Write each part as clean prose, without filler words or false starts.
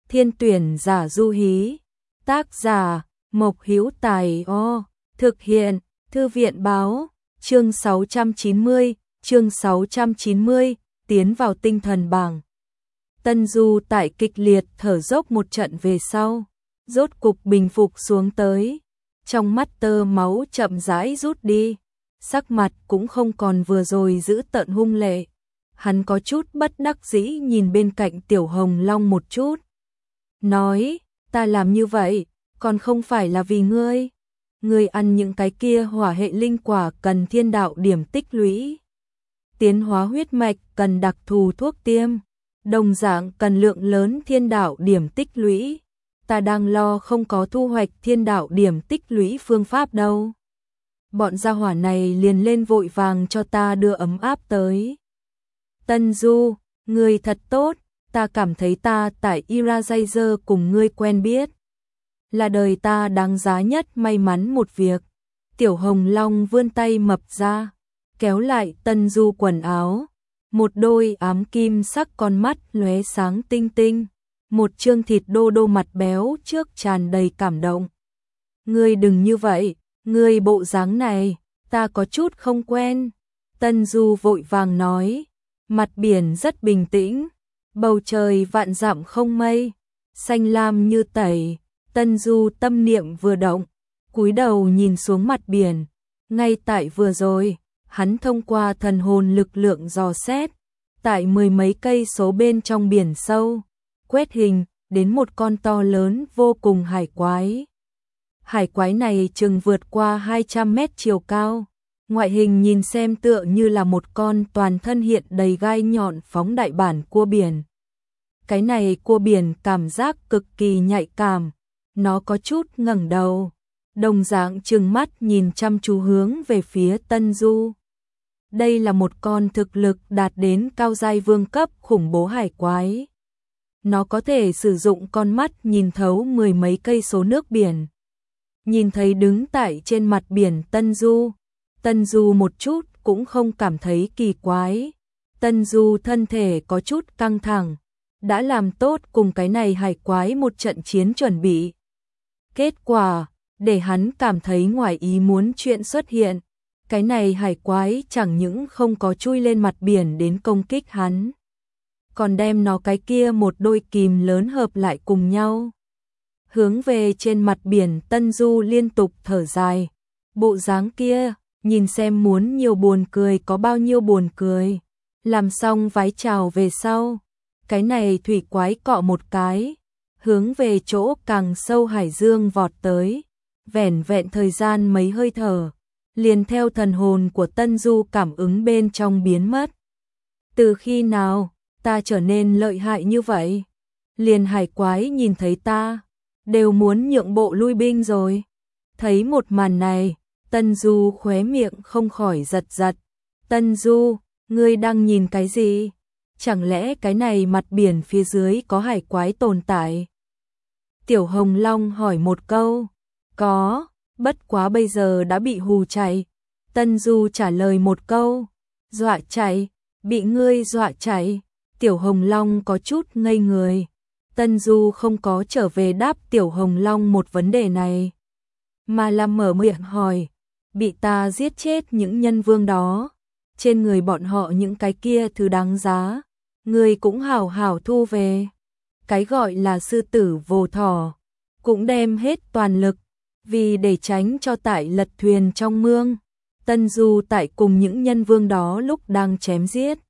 Thiên tuyển giả du hí. Tác giả Mộc Hữu Tài. Thực hiện Thư viện báo. Chương 690, tiến vào tinh thần bảng. Tân Du tại kịch liệt thở dốc một trận về sau, rốt cục bình phục xuống tới. Trong mắt tơ máu chậm rãi rút đi, sắc mặt cũng không còn vừa rồi giữ tợn hung lệ. Hắn có chút bất đắc dĩ nhìn bên cạnh Tiểu Hồng Long một chút. Nói, ta làm như vậy, còn không phải là vì ngươi. Ngươi ăn những cái kia hỏa hệ linh quả cần thiên đạo điểm tích lũy. Tiến hóa huyết mạch cần đặc thù thuốc tiêm. Đồng dạng cần lượng lớn thiên đạo điểm tích lũy. Ta đang lo không có thu hoạch thiên đạo điểm tích lũy phương pháp đâu. Bọn gia hỏa này liền lên vội vàng cho ta đưa ấm áp tới. Tân Du, ngươi thật tốt, ta cảm thấy ta tại Irajazer cùng ngươi quen biết. Là đời ta đáng giá nhất may mắn một việc. Tiểu Hồng Long vươn tay mập ra, kéo lại Tân Du quần áo. Một đôi ám kim sắc con mắt lóe sáng tinh tinh. Một trương thịt đô đô mặt béo trước tràn đầy cảm động. Ngươi đừng như vậy, ngươi bộ dáng này, ta có chút không quen. Tân Du vội vàng nói. Mặt biển rất bình tĩnh, bầu trời vạn dặm không mây, xanh lam như tẩy. Tân Du tâm niệm vừa động, cúi đầu nhìn xuống mặt biển. Ngay tại vừa rồi, hắn thông qua thần hồn lực lượng dò xét, tại mười mấy cây số bên trong biển sâu, quét hình đến một con to lớn vô cùng hải quái. Hải quái này chừng vượt qua 200 mét chiều cao, ngoại hình nhìn xem tựa như là một con toàn thân hiện đầy gai nhọn phóng đại bản cua biển. Cái này cua biển cảm giác cực kỳ nhạy cảm, nó có chút ngẩng đầu, đồng dạng trừng mắt nhìn chăm chú hướng về phía Tân Du. Đây là một con thực lực đạt đến cao giai vương cấp khủng bố hải quái. Nó có thể sử dụng con mắt nhìn thấu mười mấy cây số nước biển. Nhìn thấy đứng tại trên mặt biển Tân Du một chút cũng không cảm thấy kỳ quái. Tân Du thân thể có chút căng thẳng, đã làm tốt cùng cái này hải quái một trận chiến chuẩn bị. Kết quả, để hắn cảm thấy ngoài ý muốn chuyện xuất hiện. Cái này hải quái chẳng những không có chui lên mặt biển đến công kích hắn, còn đem nó cái kia một đôi kìm lớn hợp lại cùng nhau. Hướng về trên mặt biển Tân Du liên tục thở dài. Bộ dáng kia, nhìn xem muốn nhiều buồn cười có bao nhiêu buồn cười. Làm xong vái chào về sau, cái này thủy quái cọ một cái, hướng về chỗ càng sâu hải dương vọt tới. Vẻn vẹn thời gian mấy hơi thở, liền theo thần hồn của Tân Du cảm ứng bên trong biến mất. Từ khi nào ta trở nên lợi hại như vậy? Liền hải quái nhìn thấy ta đều muốn nhượng bộ lui binh rồi. Thấy một màn này, Tân Du khóe miệng không khỏi giật giật. Tân Du, ngươi đang nhìn cái gì? Chẳng lẽ cái này mặt biển phía dưới có hải quái tồn tại? Tiểu Hồng Long hỏi một câu. Có, bất quá bây giờ đã bị hù chạy. Tân Du trả lời một câu. Dọa chạy, bị ngươi dọa chạy. Tiểu Hồng Long có chút ngây người. Tân Du không có trở về đáp Tiểu Hồng Long một vấn đề này, mà là mở miệng hỏi. Bị ta giết chết những nhân vương đó, trên người bọn họ những cái kia thứ đáng giá, ngươi cũng hảo hảo thu về. Cái gọi là sư tử vồ thỏ, cũng đem hết toàn lực, vì để tránh cho tại lật thuyền trong mương. Tân Du tại cùng những nhân vương đó lúc đang chém giết,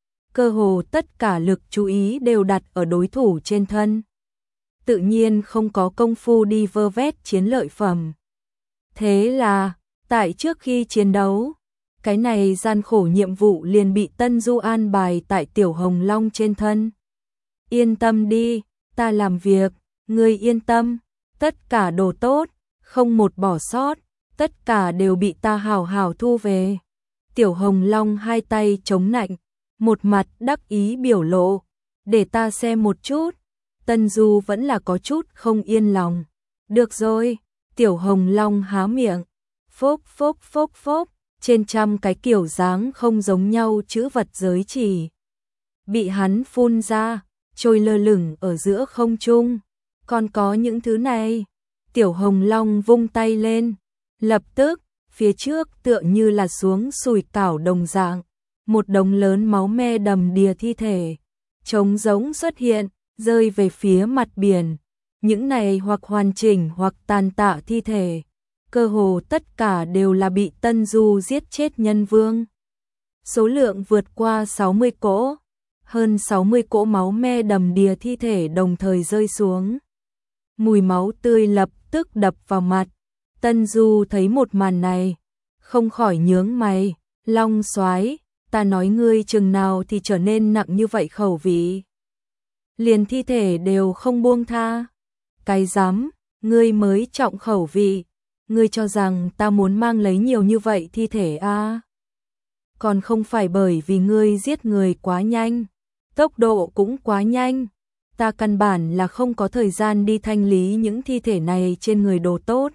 cơ hồ tất cả lực chú ý đều đặt ở đối thủ trên thân, tự nhiên không có công phu đi vơ vét chiến lợi phẩm. Thế là, tại trước khi chiến đấu, cái này gian khổ nhiệm vụ liền bị Tân Du an bài tại Tiểu Hồng Long trên thân. Yên tâm đi, ta làm việc, ngươi yên tâm, tất cả đồ tốt, không một bỏ sót, tất cả đều bị ta hào hào thu về. Tiểu Hồng Long hai tay chống nạnh, một mặt đắc ý biểu lộ. Để ta xem một chút. Tân Du vẫn là có chút không yên lòng. Được rồi, Tiểu Hồng Long há miệng. Phốc phốc phốc phốc, trên trăm cái kiểu dáng không giống nhau chữ vật giới chỉ bị hắn phun ra, trôi lơ lửng ở giữa không trung. Còn có những thứ này. Tiểu Hồng Long vung tay lên. Lập tức, phía trước tựa như là xuống sùi cảo đồng dạng. Một đống lớn máu me đầm đìa thi thể. Trống rỗng xuất hiện, rơi về phía mặt biển. Những này hoặc hoàn chỉnh hoặc tàn tạ thi thể. Cơ hồ tất cả đều là bị Tân Du giết chết nhân vương. Số lượng vượt qua 60 cỗ. Hơn 60 cỗ máu me đầm đìa thi thể đồng thời rơi xuống. Mùi máu tươi lập tức đập vào mặt. Tân Du thấy một màn này, không khỏi nhướng mày. Long soái, ta nói ngươi chừng nào thì trở nên nặng như vậy khẩu vị. Liền thi thể đều không buông tha. Cái dám, ngươi mới trọng khẩu vị. Ngươi cho rằng ta muốn mang lấy nhiều như vậy thi thể à? Còn không phải bởi vì ngươi giết người quá nhanh, tốc độ cũng quá nhanh. Ta căn bản là không có thời gian đi thanh lý những thi thể này trên người đồ tốt.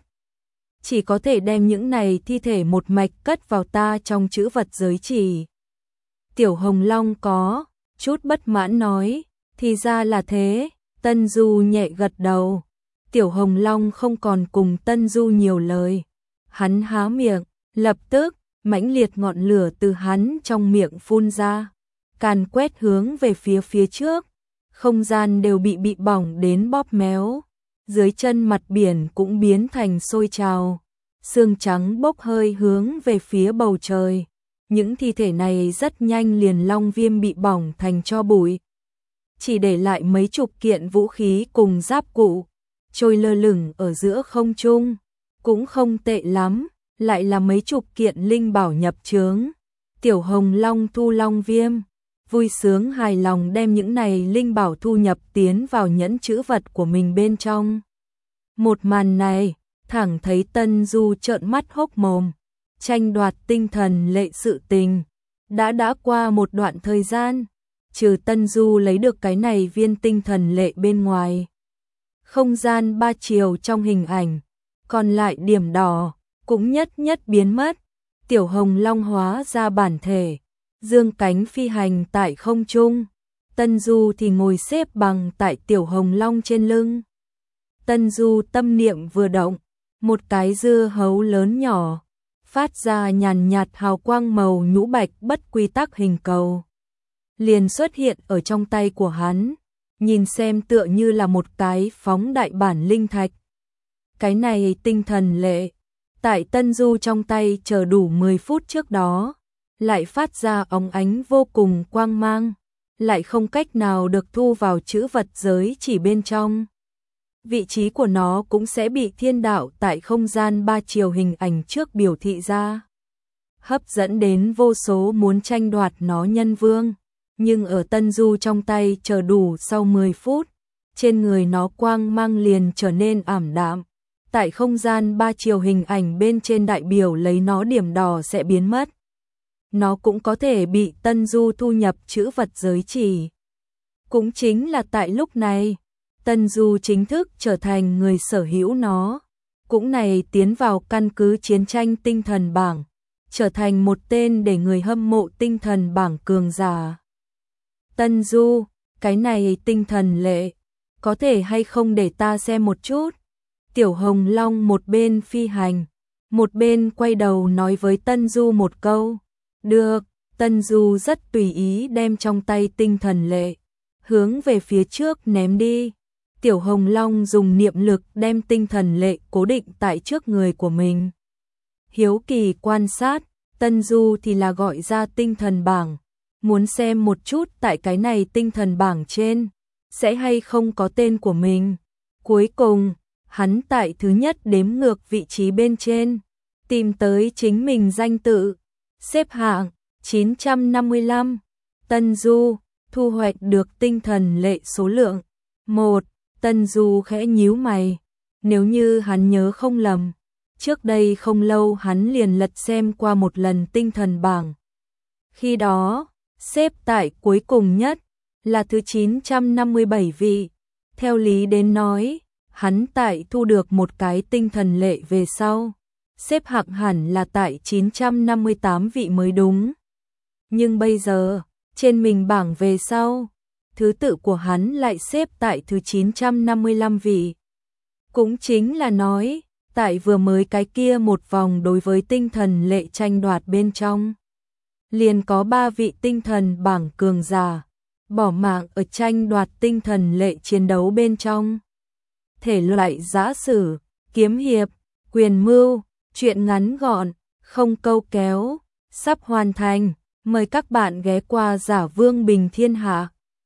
Chỉ có thể đem những này thi thể một mạch cất vào ta trong trữ vật giới chỉ. Tiểu Hồng Long có chút bất mãn nói, thì ra là thế. Tân Du nhẹ gật đầu. Tiểu Hồng Long không còn cùng Tân Du nhiều lời. Hắn há miệng, lập tức, mãnh liệt ngọn lửa từ hắn trong miệng phun ra, càn quét hướng về phía trước. Không gian đều bị bỏng đến bóp méo. Dưới chân mặt biển cũng biến thành sôi trào. Sương trắng bốc hơi hướng về phía bầu trời. Những thi thể này rất nhanh liền long viêm bị bỏng thành tro bụi. Chỉ để lại mấy chục kiện vũ khí cùng giáp cụ, trôi lơ lửng ở giữa không trung. Cũng không tệ lắm, lại là mấy chục kiện linh bảo nhập chướng. Tiểu Hồng Long thu long viêm, vui sướng hài lòng đem những này linh bảo thu nhập tiến vào nhẫn trữ vật của mình bên trong. Một màn này, thẳng thấy Tân Du trợn mắt hốc mồm. Tranh đoạt tinh thần lệ sự tình đã qua một đoạn thời gian, trừ Tân Du lấy được cái này viên tinh thần lệ bên ngoài. Không gian ba chiều trong hình ảnh, còn lại điểm đỏ cũng nhất biến mất. Tiểu Hồng Long hóa ra bản thể, dương cánh phi hành tại không trung. Tân Du thì ngồi xếp bằng tại Tiểu Hồng Long trên lưng. Tân Du tâm niệm vừa động, một cái dưa hấu lớn nhỏ phát ra nhàn nhạt hào quang màu nhũ bạch bất quy tắc hình cầu, liền xuất hiện ở trong tay của hắn, nhìn xem tựa như là một cái phóng đại bản linh thạch. Cái này tinh thần lệ, tại Tân Du trong tay chờ đủ 10 phút trước đó, lại phát ra óng ánh vô cùng quang mang, lại không cách nào được thu vào trữ vật giới chỉ bên trong. Vị trí của nó cũng sẽ bị thiên đạo tại không gian ba chiều hình ảnh trước biểu thị ra, hấp dẫn đến vô số muốn tranh đoạt nó nhân vương. Nhưng ở Tân Du trong tay chờ đủ sau 10 phút, trên người nó quang mang liền trở nên ảm đạm. Tại không gian ba chiều hình ảnh bên trên đại biểu lấy nó điểm đỏ sẽ biến mất. Nó cũng có thể bị Tân Du thu nhập trữ vật giới chỉ. Cũng chính là tại lúc này, Tân Du chính thức trở thành người sở hữu nó. Cũng này tiến vào căn cứ chiến tranh tinh thần bảng, trở thành một tên để người hâm mộ tinh thần bảng cường giả. Tân Du, cái này tinh thần lệ, có thể hay không để ta xem một chút? Tiểu Hồng Long một bên phi hành, một bên quay đầu nói với Tân Du một câu. Được. Tân Du rất tùy ý đem trong tay tinh thần lệ hướng về phía trước ném đi. Tiểu Hồng Long dùng niệm lực đem tinh thần lệ cố định tại trước người của mình. Hiếu kỳ quan sát, Tân Du thì là gọi ra tinh thần bảng, muốn xem một chút tại cái này tinh thần bảng trên sẽ hay không có tên của mình. Cuối cùng, hắn tại thứ nhất đếm ngược vị trí bên trên, tìm tới chính mình danh tự, xếp hạng 955. Tân Du thu hoạch được tinh thần lệ số lượng 1. Tân Du khẽ nhíu mày, nếu như hắn nhớ không lầm, trước đây không lâu hắn liền lật xem qua một lần tinh thần bảng. Khi đó, xếp tại cuối cùng nhất là thứ 957 vị. Theo lý đến nói, hắn tại thu được một cái tinh thần lệ về sau, xếp hạng hẳn là tại 958 vị mới đúng. Nhưng bây giờ, trên mình bảng về sau, thứ tự của hắn lại xếp tại thứ 955 vị. Cũng chính là nói, tại vừa mới cái kia một vòng đối với tinh thần lệ tranh đoạt bên trong. Liền có 3 vị tinh thần bảng cường giả, bỏ mạng ở tranh đoạt tinh thần lệ chiến đấu bên trong. Thể loại giã sử, kiếm hiệp, quyền mưu, truyện ngắn gọn, không câu kéo, sắp hoàn thành. Mời các bạn ghé qua Giả Vương Bình Thiên Hạ.